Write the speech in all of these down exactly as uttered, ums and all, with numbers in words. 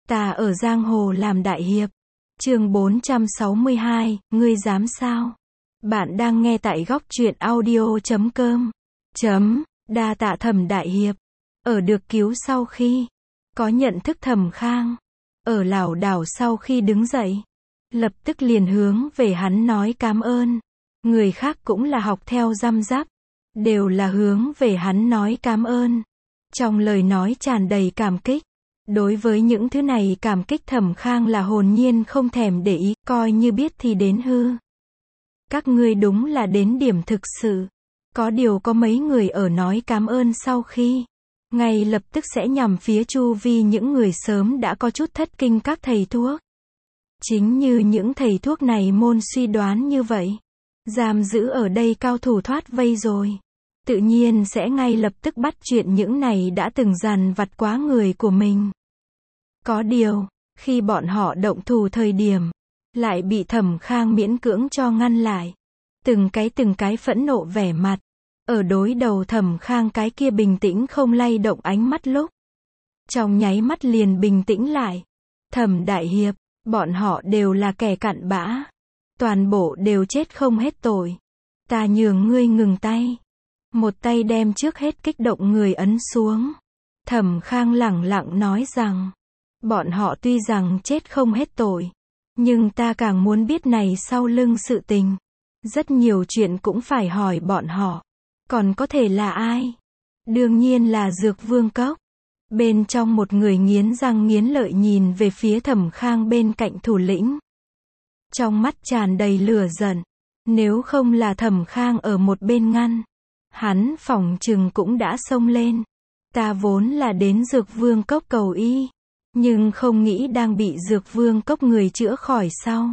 Ta ở giang hồ làm đại hiệp. Chương bốn trăm sáu mươi hai, ngươi dám sao? Bạn đang nghe tại góc truyện audio chấm com. Chấm, đa tạ Thẩm đại hiệp. Ở được cứu sau khi có nhận thức Thẩm Khang, ở lảo đảo sau khi đứng dậy, lập tức liền hướng về hắn nói cám ơn. Người khác cũng là học theo răm rắp, đều là hướng về hắn nói cám ơn. Trong lời nói tràn đầy cảm kích. Đối với những thứ này cảm kích Thẩm Khang là hồn nhiên không thèm để ý, coi như biết thì đến hư. Các ngươi đúng là đến điểm thực sự. Có điều có mấy người ở nói cám ơn sau khi, ngay lập tức sẽ nhằm phía chu vi những người sớm đã có chút thất kinh các thầy thuốc. Chính như những thầy thuốc này môn suy đoán như vậy. Giam giữ ở đây cao thủ thoát vây rồi. Tự nhiên sẽ ngay lập tức bắt chuyện những này đã từng dằn vặt quá người của mình. Có điều, khi bọn họ động thủ thời điểm, lại bị Thẩm Khang miễn cưỡng cho ngăn lại. Từng cái từng cái phẫn nộ vẻ mặt, ở đối đầu Thẩm Khang cái kia bình tĩnh không lay động ánh mắt lúc. Trong nháy mắt liền bình tĩnh lại. Thẩm đại hiệp, bọn họ đều là kẻ cặn bã. Toàn bộ đều chết không hết tội. Ta nhường ngươi ngừng tay. Một tay đem trước hết kích động người ấn xuống. Thẩm Khang lẳng lặng nói rằng, bọn họ tuy rằng chết không hết tội, nhưng ta càng muốn biết này sau lưng sự tình. Rất nhiều chuyện cũng phải hỏi bọn họ. Còn có thể là ai? Đương nhiên là Dược Vương Cốc. Bên trong một người nghiến răng nghiến lợi nhìn về phía Thẩm Khang bên cạnh thủ lĩnh. Trong mắt tràn đầy lửa giận. Nếu không là Thẩm Khang ở một bên ngăn, hắn phỏng chừng cũng đã xông lên. Ta vốn là đến Dược Vương Cốc cầu y, nhưng không nghĩ đang bị Dược Vương Cốc người chữa khỏi sau,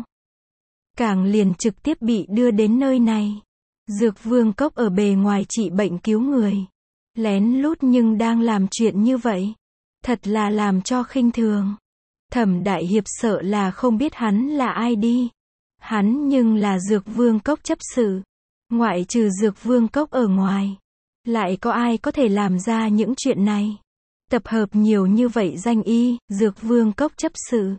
càng liền trực tiếp bị đưa đến nơi này. Dược Vương Cốc ở bề ngoài trị bệnh cứu người, lén lút nhưng đang làm chuyện như vậy, thật là làm cho khinh thường. Thẩm đại hiệp sợ là không biết hắn là ai đi. Hắn nhưng là Dược Vương Cốc chấp sự. Ngoại trừ Dược Vương Cốc ở ngoài, lại có ai có thể làm ra những chuyện này? Tập hợp nhiều như vậy danh y, Dược Vương Cốc chấp sự.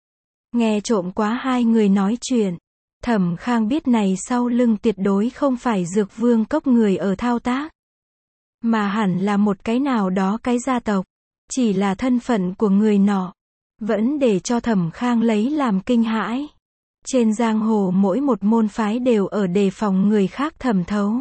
Nghe trộm quá hai người nói chuyện. Thẩm Khang biết này sau lưng tuyệt đối không phải Dược Vương Cốc người ở thao tác, mà hẳn là một cái nào đó cái gia tộc. Chỉ là thân phận của người nọ vẫn để cho Thẩm Khang lấy làm kinh hãi. Trên giang hồ mỗi một môn phái đều ở đề phòng người khác thẩm thấu.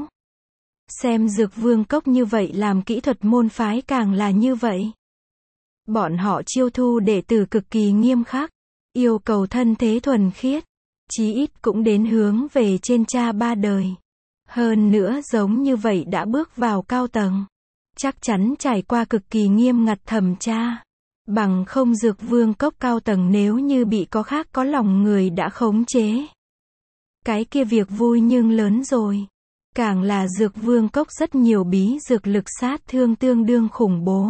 Xem Dược Vương Cốc như vậy làm kỹ thuật môn phái càng là như vậy. Bọn họ chiêu thu đệ tử cực kỳ nghiêm khắc, yêu cầu thân thế thuần khiết, chí ít cũng đến hướng về trên cha ba đời. Hơn nữa giống như vậy đã bước vào cao tầng, chắc chắn trải qua cực kỳ nghiêm ngặt thẩm tra. Bằng không Dược Vương Cốc cao tầng nếu như bị có khác có lòng người đã khống chế, cái kia việc vui nhưng lớn rồi. Càng là Dược Vương Cốc rất nhiều bí dược lực sát thương tương đương khủng bố.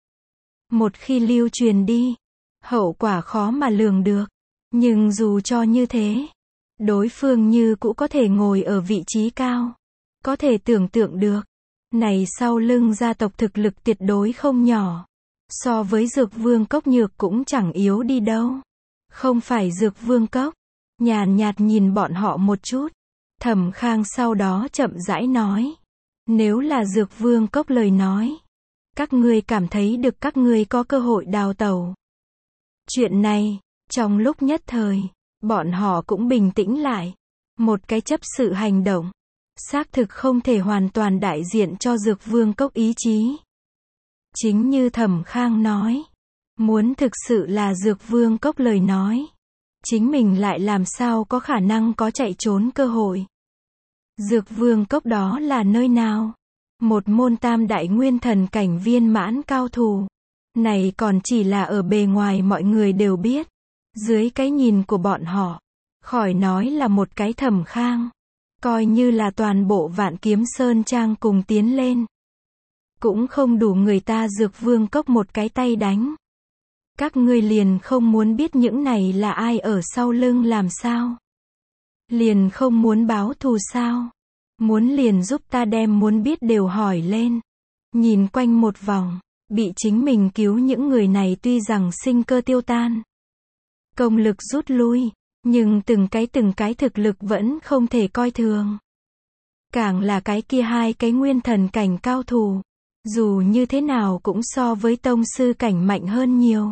Một khi lưu truyền đi, hậu quả khó mà lường được. Nhưng dù cho như thế, đối phương như cũng có thể ngồi ở vị trí cao. Có thể tưởng tượng được, này sau lưng gia tộc thực lực tuyệt đối không nhỏ. So với Dược Vương Cốc nhược cũng chẳng yếu đi đâu. Không phải Dược Vương Cốc. Nhàn nhạt nhìn bọn họ một chút. Thẩm Khang sau đó chậm rãi nói. Nếu là Dược Vương Cốc lời nói, các ngươi cảm thấy được các ngươi có cơ hội đào tẩu. Chuyện này, trong lúc nhất thời, bọn họ cũng bình tĩnh lại. Một cái chấp sự hành động, xác thực không thể hoàn toàn đại diện cho Dược Vương Cốc ý chí. Chính như Thẩm Khang nói, muốn thực sự là Dược Vương Cốc lời nói, chính mình lại làm sao có khả năng có chạy trốn cơ hội. Dược Vương Cốc đó là nơi nào? Một môn tam đại nguyên thần cảnh viên mãn cao thủ. Này còn chỉ là ở bề ngoài mọi người đều biết. Dưới cái nhìn của bọn họ, khỏi nói là một cái Thẩm Khang, coi như là toàn bộ Vạn Kiếm Sơn Trang cùng tiến lên, cũng không đủ người ta Dược Vương Cốc một cái tay đánh. Các ngươi liền không muốn biết những này là ai ở sau lưng làm sao? Liền không muốn báo thù sao? Muốn liền giúp ta đem muốn biết đều hỏi lên. Nhìn quanh một vòng, Bị chính mình cứu những người này tuy rằng sinh cơ tiêu tan, công lực rút lui, nhưng từng cái từng cái thực lực vẫn không thể coi thường. Càng là cái kia hai cái nguyên thần cảnh cao thủ, dù như thế nào cũng so với tông sư cảnh mạnh hơn nhiều.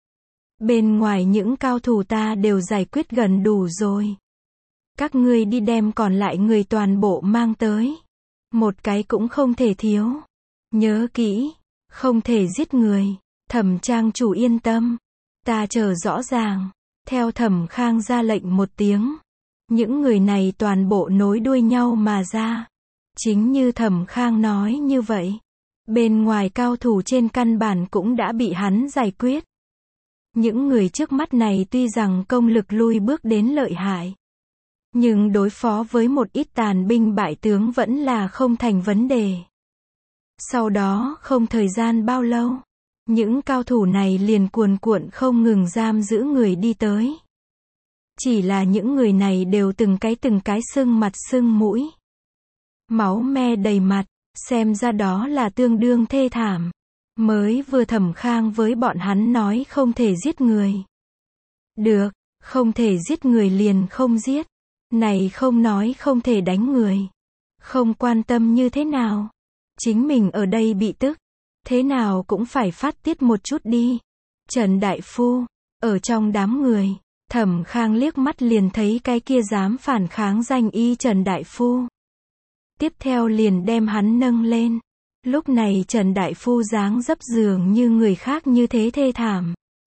Bên ngoài những cao thủ ta đều giải quyết gần đủ rồi. Các ngươi đi đem còn lại người toàn bộ mang tới. Một cái cũng không thể thiếu. Nhớ kỹ, không thể giết người. Thẩm trang chủ yên tâm. Ta chờ rõ ràng. Theo Thẩm Khang ra lệnh một tiếng. Những người này toàn bộ nối đuôi nhau mà ra. Chính như Thẩm Khang nói như vậy. Bên ngoài cao thủ trên căn bản cũng đã bị hắn giải quyết. Những người trước mắt này tuy rằng công lực lui bước đến lợi hại, nhưng đối phó với một ít tàn binh bại tướng vẫn là không thành vấn đề. Sau đó không thời gian bao lâu, những cao thủ này liền cuồn cuộn không ngừng giam giữ người đi tới. Chỉ là những người này đều từng cái từng cái sưng mặt sưng mũi, máu me đầy mặt, xem ra đó là tương đương thê thảm. Mới vừa Thẩm Khang với bọn hắn nói không thể giết người. Được, không thể giết người liền không giết. Này không nói không thể đánh người. Không quan tâm như thế nào. Chính mình ở đây bị tức. Thế nào cũng phải phát tiết một chút đi. Trần Đại Phu, ở trong đám người, Thẩm Khang liếc mắt liền thấy cái kia dám phản kháng danh y Trần Đại Phu. Tiếp theo liền đem hắn nâng lên. Lúc này Trần Đại Phu dáng dấp dường như người khác như thế thê thảm.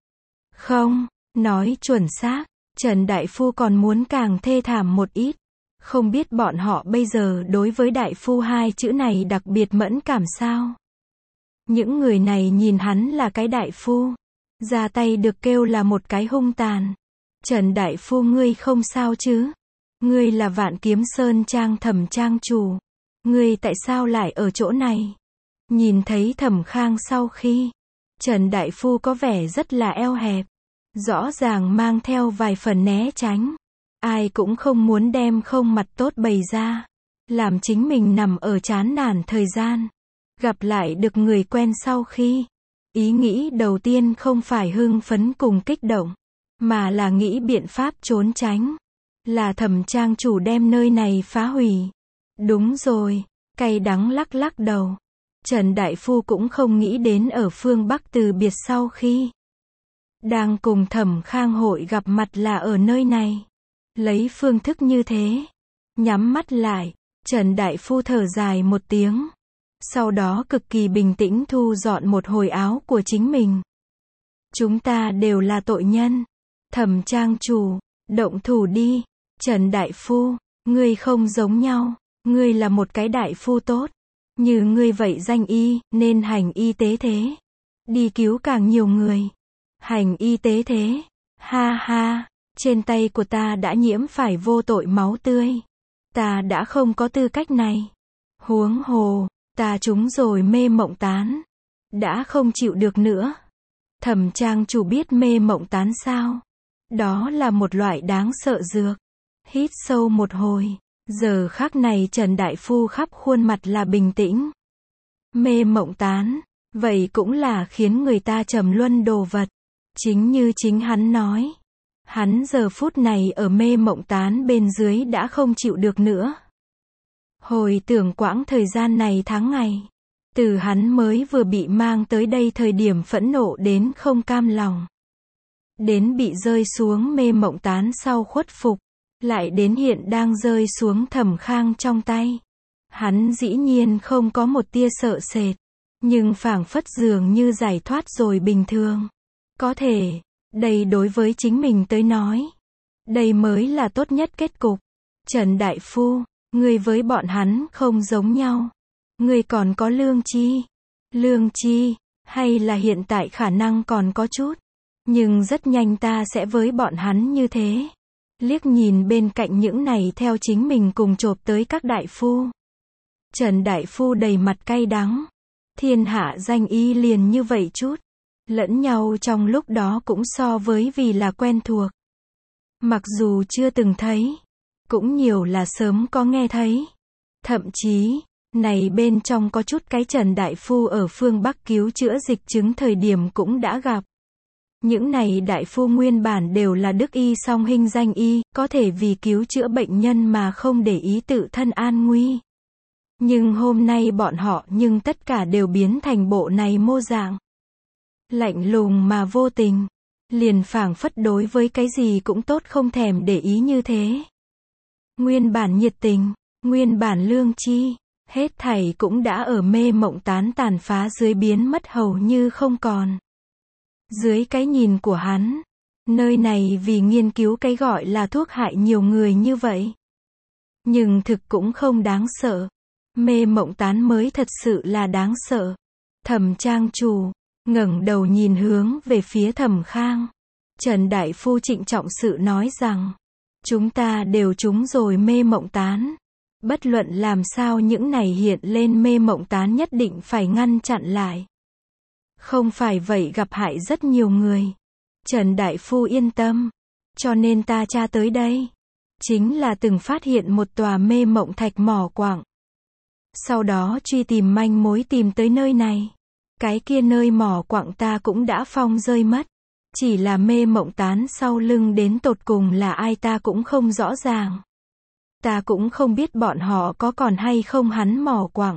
Không, nói chuẩn xác, Trần Đại Phu còn muốn càng thê thảm một ít. Không biết bọn họ bây giờ đối với Đại Phu hai chữ này đặc biệt mẫn cảm sao? Những người này nhìn hắn là cái Đại Phu, ra tay được kêu là một cái hung tàn. Trần Đại Phu ngươi không sao chứ? Ngươi là Vạn Kiếm Sơn Trang Thẩm trang chủ. Ngươi tại sao lại ở chỗ này? Nhìn thấy Thẩm Khang sau khi, Trần Đại Phu có vẻ rất là eo hẹp, rõ ràng mang theo vài phần né tránh. Ai cũng không muốn đem không mặt tốt bày ra, làm chính mình nằm ở chán nản thời gian. Gặp lại được người quen sau khi, ý nghĩ đầu tiên không phải hưng phấn cùng kích động, mà là nghĩ biện pháp trốn tránh. Là Thẩm trang chủ đem nơi này phá hủy. Đúng rồi, cay đắng lắc lắc đầu. Trần Đại Phu cũng không nghĩ đến ở phương Bắc từ biệt sau khi đang cùng Thẩm Khang hội gặp mặt là ở nơi này. Lấy phương thức như thế, nhắm mắt lại, Trần Đại Phu thở dài một tiếng. Sau đó cực kỳ bình tĩnh thu dọn một hồi áo của chính mình. Chúng ta đều là tội nhân. Thẩm trang chủ, động thủ đi. Trần Đại Phu, ngươi không giống nhau. Ngươi là một cái đại phu tốt. Như ngươi vậy danh y, nên hành y tế thế. Đi cứu càng nhiều người. Hành y tế thế. Ha ha, trên tay của ta đã nhiễm phải vô tội máu tươi. Ta đã không có tư cách này. Huống hồ, ta trúng rồi mê mộng tán. Đã không chịu được nữa. Thẩm trang chủ biết mê mộng tán sao? Đó là một loại đáng sợ dược. Hít sâu một hồi. Giờ khắc này Trần Đại Phu khắp khuôn mặt là bình tĩnh. Mê mộng tán, vậy cũng là khiến người ta trầm luân đồ vật. Chính như chính hắn nói. Hắn giờ phút này ở mê mộng tán bên dưới đã không chịu được nữa. Hồi tưởng quãng thời gian này tháng ngày. Từ hắn mới vừa bị mang tới đây thời điểm phẫn nộ đến không cam lòng. Đến bị rơi xuống mê mộng tán sau khuất phục. Lại đến hiện đang rơi xuống Thẩm Khang trong tay. Hắn dĩ nhiên không có một tia sợ sệt. Nhưng phảng phất dường như giải thoát rồi bình thường. Có thể, đây đối với chính mình tới nói. Đây mới là tốt nhất kết cục. Trần Đại Phu, ngươi với bọn hắn không giống nhau. Ngươi còn có lương chi. Lương chi, hay là hiện tại khả năng còn có chút. Nhưng rất nhanh ta sẽ với bọn hắn như thế. Liếc nhìn bên cạnh những này theo chính mình cùng chộp tới các đại phu. Trần Đại Phu đầy mặt cay đắng. Thiên hạ danh y liền như vậy chút. Lẫn nhau trong lúc đó cũng so với vì là quen thuộc. Mặc dù chưa từng thấy, cũng nhiều là sớm có nghe thấy. Thậm chí, Này bên trong có chút cái Trần Đại Phu ở phương Bắc cứu chữa dịch chứng thời điểm cũng đã gặp. Những này đại phu nguyên bản đều là đức y song hình danh y, có thể vì cứu chữa bệnh nhân mà không để ý tự thân an nguy. Nhưng hôm nay bọn họ nhưng tất cả đều biến thành bộ này mô dạng. Lạnh lùng mà vô tình. Liền phảng phất đối với cái gì cũng tốt không thèm để ý như thế. Nguyên bản nhiệt tình, nguyên bản lương chi, hết thảy cũng đã ở mê mộng tán tàn phá dưới biến mất hầu như không còn. Dưới cái nhìn của hắn, nơi này vì nghiên cứu cái gọi là thuốc hại nhiều người như vậy. Nhưng thực cũng không đáng sợ. Mê mộng tán mới thật sự là đáng sợ. Thẩm Trang Chủ ngẩng đầu nhìn hướng về phía Thẩm Khang. Trần Đại Phu trịnh trọng sự nói rằng, chúng ta đều trúng rồi mê mộng tán. Bất luận làm sao những này hiện lên mê mộng tán nhất định phải ngăn chặn lại. Không phải vậy gặp hại rất nhiều người. Trần Đại Phu yên tâm. Cho nên ta tra tới đây. Chính là từng phát hiện một tòa mê mộng thạch mỏ quặng. Sau đó truy tìm manh mối tìm tới nơi này. Cái kia nơi mỏ quặng ta cũng đã phong rơi mất. Chỉ là mê mộng tán sau lưng đến tột cùng là ai ta cũng không rõ ràng. Ta cũng không biết bọn họ có còn hay không hắn mỏ quặng.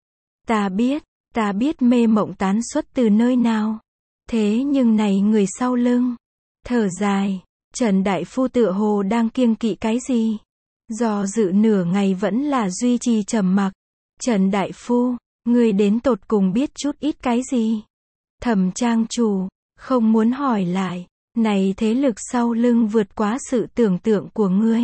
Ta biết, ta biết mê mộng tán xuất từ nơi nào. Thế nhưng này người sau lưng. Thở dài, Trần Đại Phu tựa hồ đang kiêng kỵ cái gì. Do dự nửa ngày vẫn là duy trì trầm mặc. Trần Đại Phu, người đến tột cùng biết chút ít cái gì. Thẩm Trang Chủ không muốn hỏi lại. Này thế lực sau lưng vượt quá sự tưởng tượng của ngươi.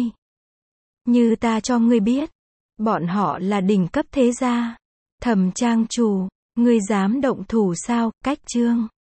Như ta cho ngươi biết. Bọn họ là đỉnh cấp thế gia. Thẩm Trang Chủ, ngươi dám động thủ sao? Cách chương